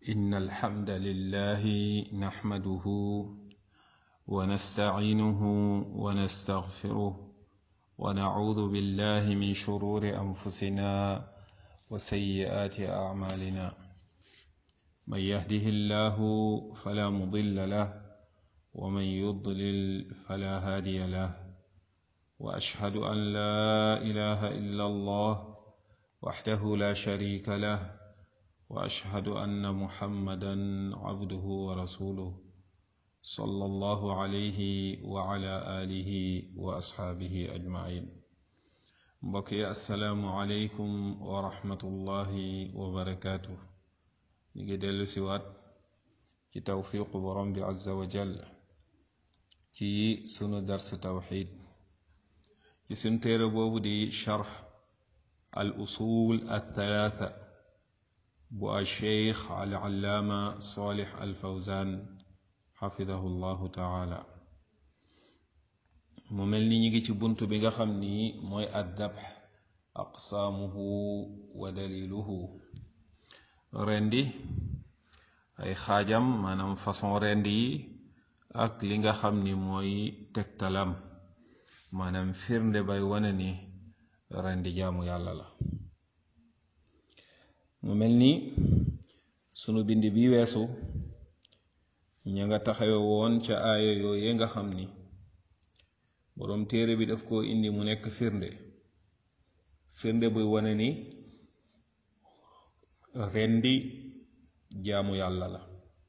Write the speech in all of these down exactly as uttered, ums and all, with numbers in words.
إن الحمد لله نحمده ونستعينه ونستغفره ونعوذ بالله من شرور أنفسنا وسيئات أعمالنا من يهده الله فلا مضل له ومن يضلل فلا هادي له وأشهد أن لا إله إلا الله وحده لا شريك له وأشهد أن محمدا عبده ورسوله صلى الله عليه وعلى آله وأصحابه أجمعين. بقي السلام عليكم ورحمة الله وبركاته. نجدل سوات في توفيق برم عز وجل في سنة درس توحيد في سنتير بوب دي شرح الأصول الثلاثة بو الشيخ العلامة صالح الفوزان حفظه الله تعالى. مملني نيجي ci buntu bi nga xamni moy ad-dabh aqsamuhu wa daliluhu. Rendi ay xajam manam façon rendi yi ak li nga xamni moy tektalam manam firnde bay wone ni rendi jaamu yàlla la. mu mel ni sunu bind bi weesu ña nga taxawe woon ca aaya yooye nga xam ni boroom téere bi daf koo indi mu nekk firnde firnde buy wane ni rendi jaamu yàlla la.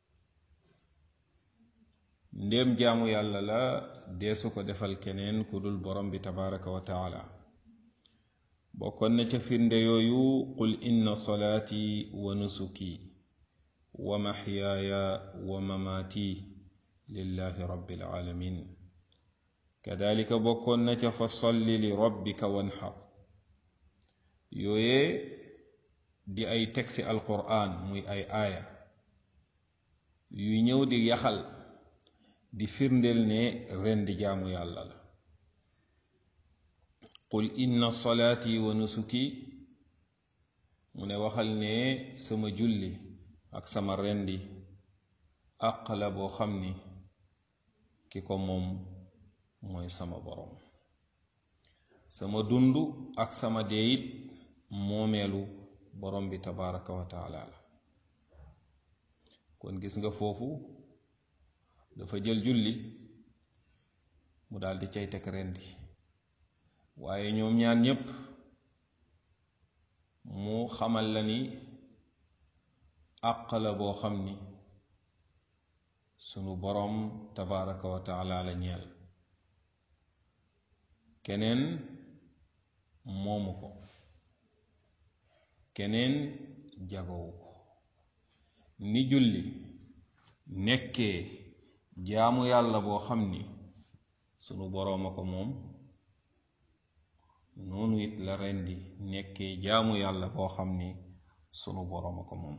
ndéem jaamu yàlla la deesu ko defal keneen ku dul borom bi tabaraka wa taala. bokkoon na ca firnde yooyu qul inna salaati wa nusuki wa maxyaaya wa mamaati lillahi rabbil alamin. kadalika bokkoon na ca fa salli li rabbika wanxar. yooye di ay tegsi alquran muy ay aaya yuy ñëw di yaxal di firndeel ne ren di jaamu yàlla la. qul inna salaati wa nusuki mu ne waxal ne sama julli ak sama rendi àq la boo xam ni ki ko moom mooy sama borom. sama dund ak sama deeyit moomeelu borom bi tabaraka wa taala la. kon gis nga foofu dafa jël julli mu daldi cay teg rendi, waaye ñoom ñaar ñépp mu xamal la ni àq la boo xam ni sunu boroom tabaraka wa taala la ñeel. keneen moomu ko, keneen jagowu ko. ni julli nekkee jaamu yàlla boo xam ni sunu boroom a ko moom, noonu it la rendi nekkee jaamu yàlla boo xam ni sunu boroom a ko moom.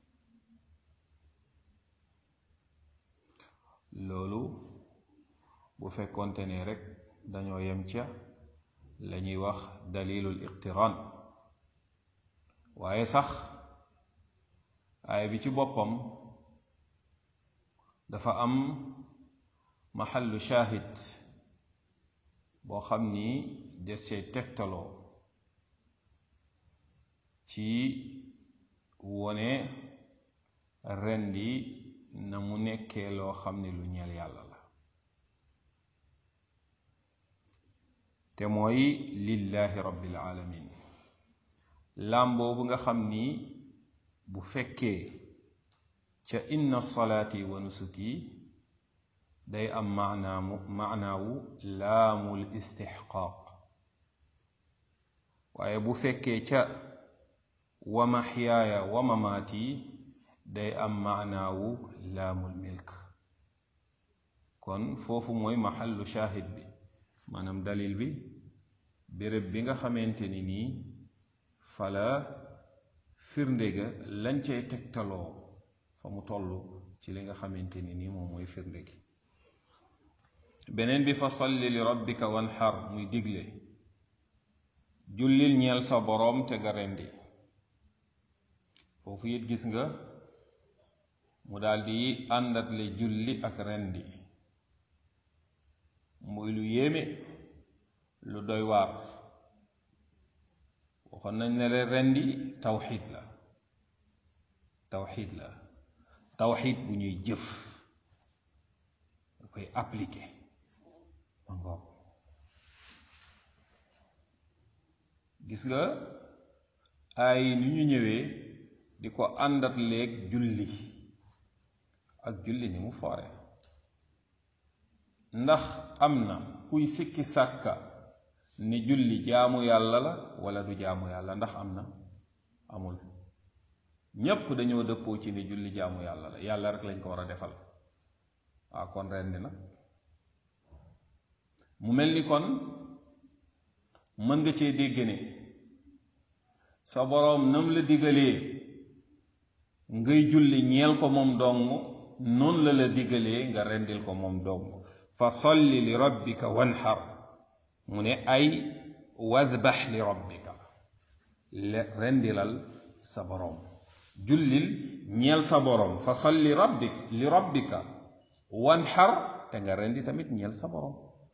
loolu bu fekkonte ne rekk dañoo yem ca lañuy wax dalilul iqtiraan, waaye sax aaya bi ci boppam dafa am maxallu shaahid boo xam ni des cay tegtaloo ci wone rendi na mu nekkee loo xam ni lu ñeel yàlla la, te mooy lillahi rabbil alamin. laam boobu nga xam ni bu fekkee ca inna salaati wa nusuki day am maanaamu maanaawu laamul istixqaaq, waaye bu fekkee ca wa maxyaaya wa mamaati day am maanaawu laamul milk. kon foofu mooy maxallu shaahid bi, maanaam dalil bi, béréb bi nga xamante ni nii fala firnde ga lañ cay tegtaloo fa mu toll ci li nga xamante ni nii moom mooy firnde gi. beneen bi fa salli li rabbika wanxar muy digle jullil ñeel sa boroom te nga rendi. foofu it gis nga mu daldi àndatle julli ak rendi muy lu yéeme lu doy waar waxoon nañ ne le rendi tawxiid la tawxiid la tawxiid bu ñuy jëf da koy appliquer ma ngoog gis nga ay ni ñu ñëwee di ko àndat leeg julli ak julli ni mu foore ndax am na kuy sikki sàkka ni julli jaamu yàlla la wala du jaamu yàlla ndax am na amul ñépp dañoo dëppoo ci ni julli jaamu yàlla la yàlla rek lañ ko war a defal waa kon rendi nag mu mel ni kon mën nga cee dégg ne sa boroom nam la digalee ngay julli ñeel ko moom dong noonu la la digalee nga rendil ko moom dong fa solli li rabbika wanhar mu ne ay wadbax li rabbika rendilal sa boroom jullil ñeel sa boroom fa solli rabbik li rabbika wanhar te nga rendi tamit ñeel sa boroom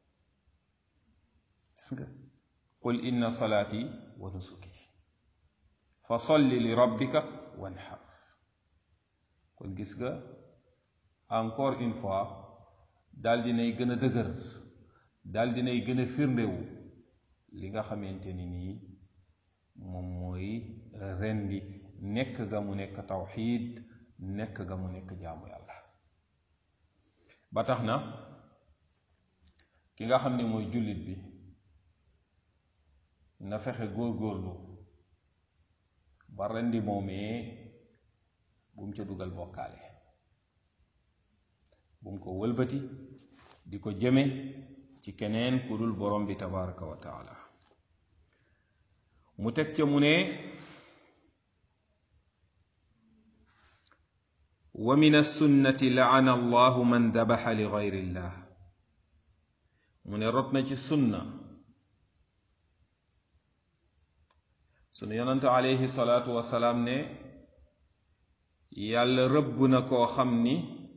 gis nga qul inna salaati wa nusuki fa solli li rabbika wanhar kon gis nga encore une fois daal dinay gën a dëgër daal dinay gën a firndewu li nga xamante ni nii moom mooy rendi nekk ga mu nekk tawxiid nekk ga mu nekk jaamu yàlla ba tax na ki nga xam ne mooy jullit bi na fexe góor-góorlu ba rendi moomee bu mu ca dugal bokkaale bu mu ko wëlbati di ko jëme ci keneen ku dul borom bi tabaraka wa taala mu teg ca mu ne wa min as-sunnati la'ana allahu man dabaxa li gayri llah mu ne rot na ci sunna sunu yonante alayhi salaatu wasalaam ne yàlla rëbb na koo xam ni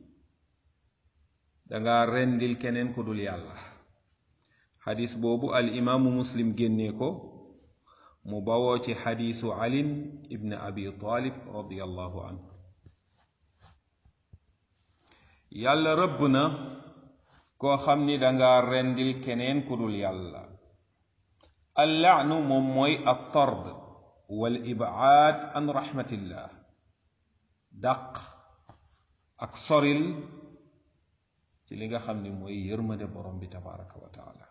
danga rendil keneen ku dul yàlla xadis boobu al imaamu muslim génnee ko mu bawoo ci xadisu ali ibn abi talib radiyallahu anhu yàlla rëbb na koo xam ni danga rendil keneen ku dul yàlla al laanu moom mooy at tard wal ibaad an rahmatillah dàq ak soril ci li nga xam ni mooy yërmande borom bi tabaraka wa taala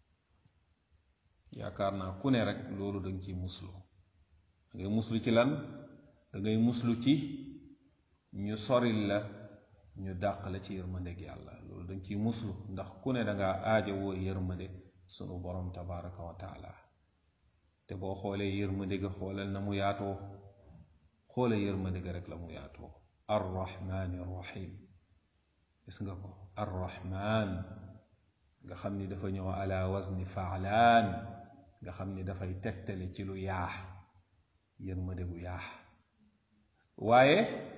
yaakaar naa ku ne rek loolu danga ciy muslu da ngay muslu ci lan da ngay muslu ci ñu soril la ñu dàq la ci yërmandeg yàlla loolu danga ciy muslu ndax ku ne danga aaja woo yërmande sunu borom tabaraka wa taala te boo xoolee yërmande ga xoolal na mu yaatoo xoole yërmande ga rek la mu yaatoo arrahmaani rahim gis nga ko arrahman nga xam ni dafa ñëw ala wazni faalaan nga xam ni dafay tegtale ci lu yaax yërmande gu yaax waaye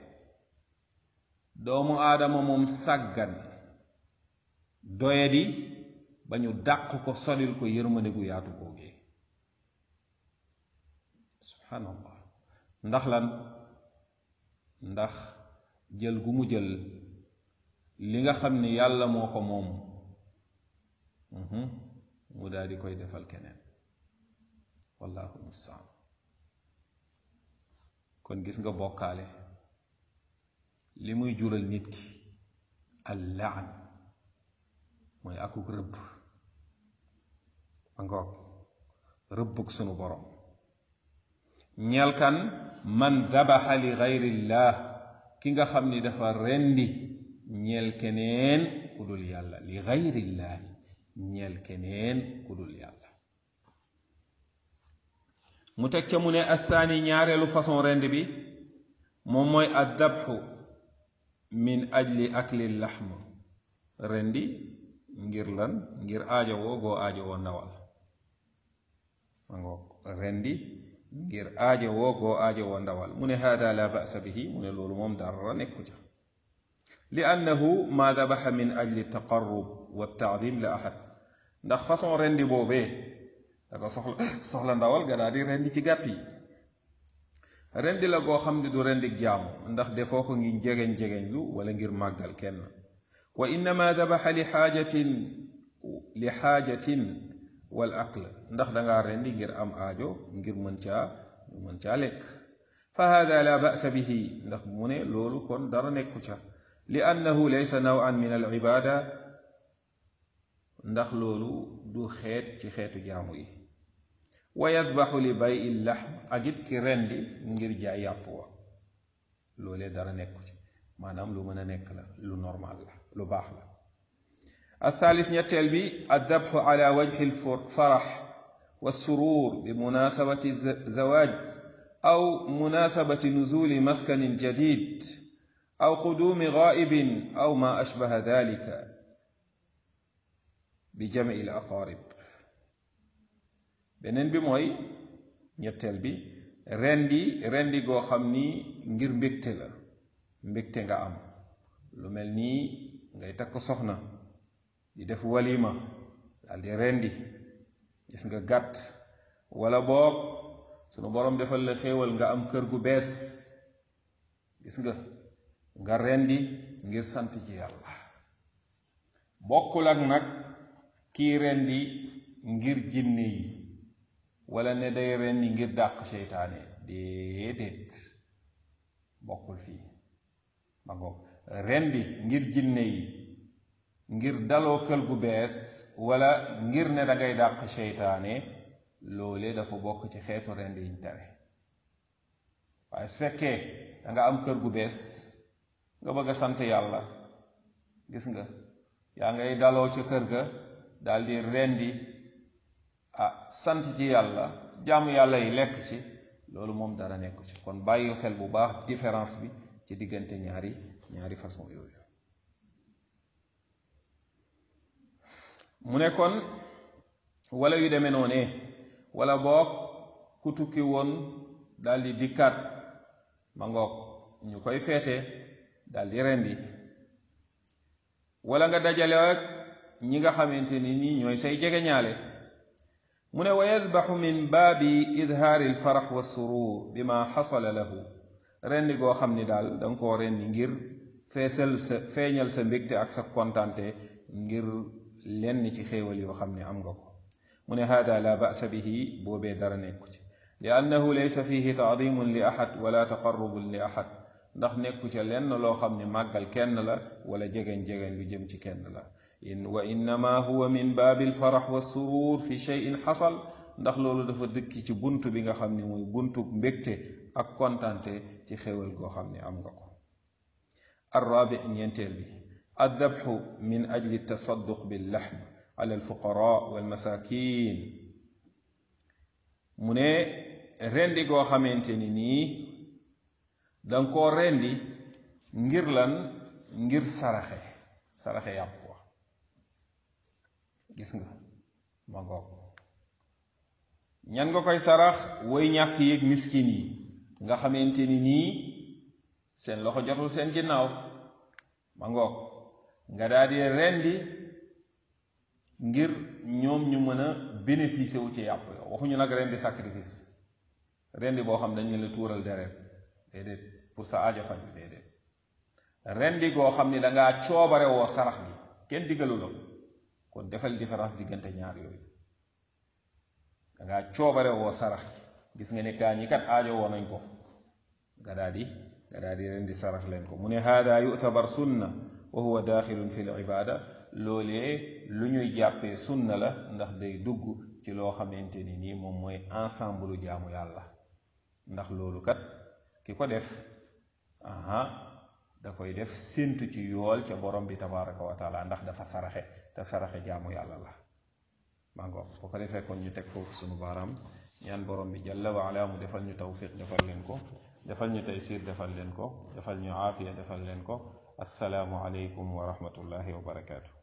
doomu aadama moom sàggan doyadi ba ñu dàq ko solil ko yërmande gu yaatu googee subhanallah ndax lan ndax jël gu mu jël li nga xam ni yàlla moo ko moom mu daal di koy defal keneen wallahu musta'an kon gis nga bokkaale li muy jural nit ki al laan mooy akuk rëbb angoog rëbbug sunu borom ñeel kan man dabaxa li gayrillah ki nga xam ni dafa rendi ñeel keneen ku dul yàlla li gayrillaahi ñeel keneen ku dul yàlla mu teg ca mu ne athaani ñaareelu façon rend bi moom mooy addabxu min ajli akli laxm rendi ngir lan ngir aajowoo goo aajowoo ndawal ma ngoog rendi ngir aajowoo goo aajowoo ndawal mu ne haada la ba'sa bihi mu ne loolu moom dara nekku ca li annahu ma dabaxa min ajli taqarrub wa taadim la ahad ndax façon rendi boobee da ko soxla soxla ndawal ga daal di rendi ci gàtt yi rendi la goo xam ne du rendik jaamu ndax defoo ko ngir jegeñ jegeñ lu wala ngir màggal kenn wa innama dabaxa li xaajatin li xaajatin wal aql ndax dangaa rendi ngir am aajo ngir mën caa mën caa lekk fa hada la ba'sa bihi ndax mu ne loolu kon dara nekku ca li annahu laysa naw'an min al ibada ndax loolu du xeet ci xeetu jaamu yi wa yadbaxu li bay'i lahm ak it ki rendi ngir jaay yàpp wa loolee dara nekku ci maanaam lu mën a nekk la lu normal la lu baax la الثالث ñetteel bi الذبح على وجه الفرح والسرور بمناسبة الزواج أو مناسبة نزول مسكن جديد أو قدوم غائب أو ما أشبه ذلك بجمع الأقارب beneen bi mooy ñetteel bi rendi rendi goo xam ni ngir mbégte la mbégte nga am lu mel nii ngay takk soxna di def walima daal di rendi gis nga gàtt wala boog sunu boroom defal la xéewal nga am kër gu bees gis nga nga rendi ngir sant ci yàlla bokkul ak nag kii rendi ngir jinne yi wala ne day rendi ngir dàq seytaane déedéet bokkul fii ma ngoog rendi ngir jinne yi ngir daloo kël gu bees wala ngir ne dangay dàq seytaane loole dafa bokk ci xeetu rendi yiñ tere waaye su fekkee danga am kër gu bees nga bëgg a sant yàlla gis nga yaa ngay daloo ca kër ga daldi rendi ah sant ci yàlla jaamu yàlla yi lekk ci loolu moom dara nekku ci kon bàyyil xel bu baax différence bi ci diggante ñaari ñaari façon yooyu mu ne kon wala yu demee noonee wala boog ku tukki woon daldi dikkaat ma ngoog ñu koy feete daldi rendi wala nga dajale ak ñi nga xamante ni nii ñooy say jegeñaale mu ne wa yadbaxu min baabi idhaari alfarax wa surur bima xasala lahu rendi goo xam ni daal danga koo rendi ngir feesal sa feeñal sa mbégte ak sa kontante ngir lenn ci xéewal yoo xam ne am nga ko mu ne hada la ba'sa bihi boobee dara nekku ci li annahu laysa fihi taadimun li ahad wala taqarrubun li ahad ndax nekku ca lenn loo xam ne màggal kenn la wala jegeñ-jegeñ lu jëm ci kenn la in wa innama huwa min baabi alfarax wa surur fi cheyin xasal ndax loolu dafa dëkki ci bunt bi nga xam ne mooy buntu mbégte ak kontante ci xéewal goo xam ne am nga ko arrabi ñeenteel bi الذبح من أجل التصدق باللحم على الفقراء والمساكين mu ne rendi goo xamante ni nii danga koo rendi ngir lan ngir saraxe saraxe yàpp wa gis nga ma ngoog ñan nga koy sarax way ñàkk yéeg miskin yi nga xamante ni nii seen loxo jotul seen ginnaaw ma ngoog nga daal di rendi ngir ñoom ñu mën a bénéficier wu ci yàpp yow waxuñu nag rendi sacrifice rendi boo xam dañ leen la tuural deret déedéet pour sa aajo faj bi déedéet rendi goo xam ni dangaa coobare woo sarax gi kenn diggalu la kon defal différence diggante ñaar yooyu dangaa coobare woo sarax gi gis nga ne gaa ñi kat aajo woo nañ ko nga daal di nga daal di rendi sarax leen ko mu ne hada yu'tabar sunna wa huwa daaxilun fi l ibada loolee lu ñuy jàppee sunna la ndax day dugg ci loo xamante ni nii moom mooy ensemble jaamu yàlla ndax loolu kat ki ko def aha da koy def séntu ci yool ca borom bi tabaraka wa taala ndax dafa saraxe te saraxe jaamu yàlla la maa ngoog boo ko defee kon ñu teg foofu sunu baaraam ñaan borom bi jalla wa ala mu defal ñu tawfiq defal leen ko defal ñu taysiir defal leen ko defal ñu aafiya defal leen ko assalaamu aleykum wa rahmatullahi wa barakaatu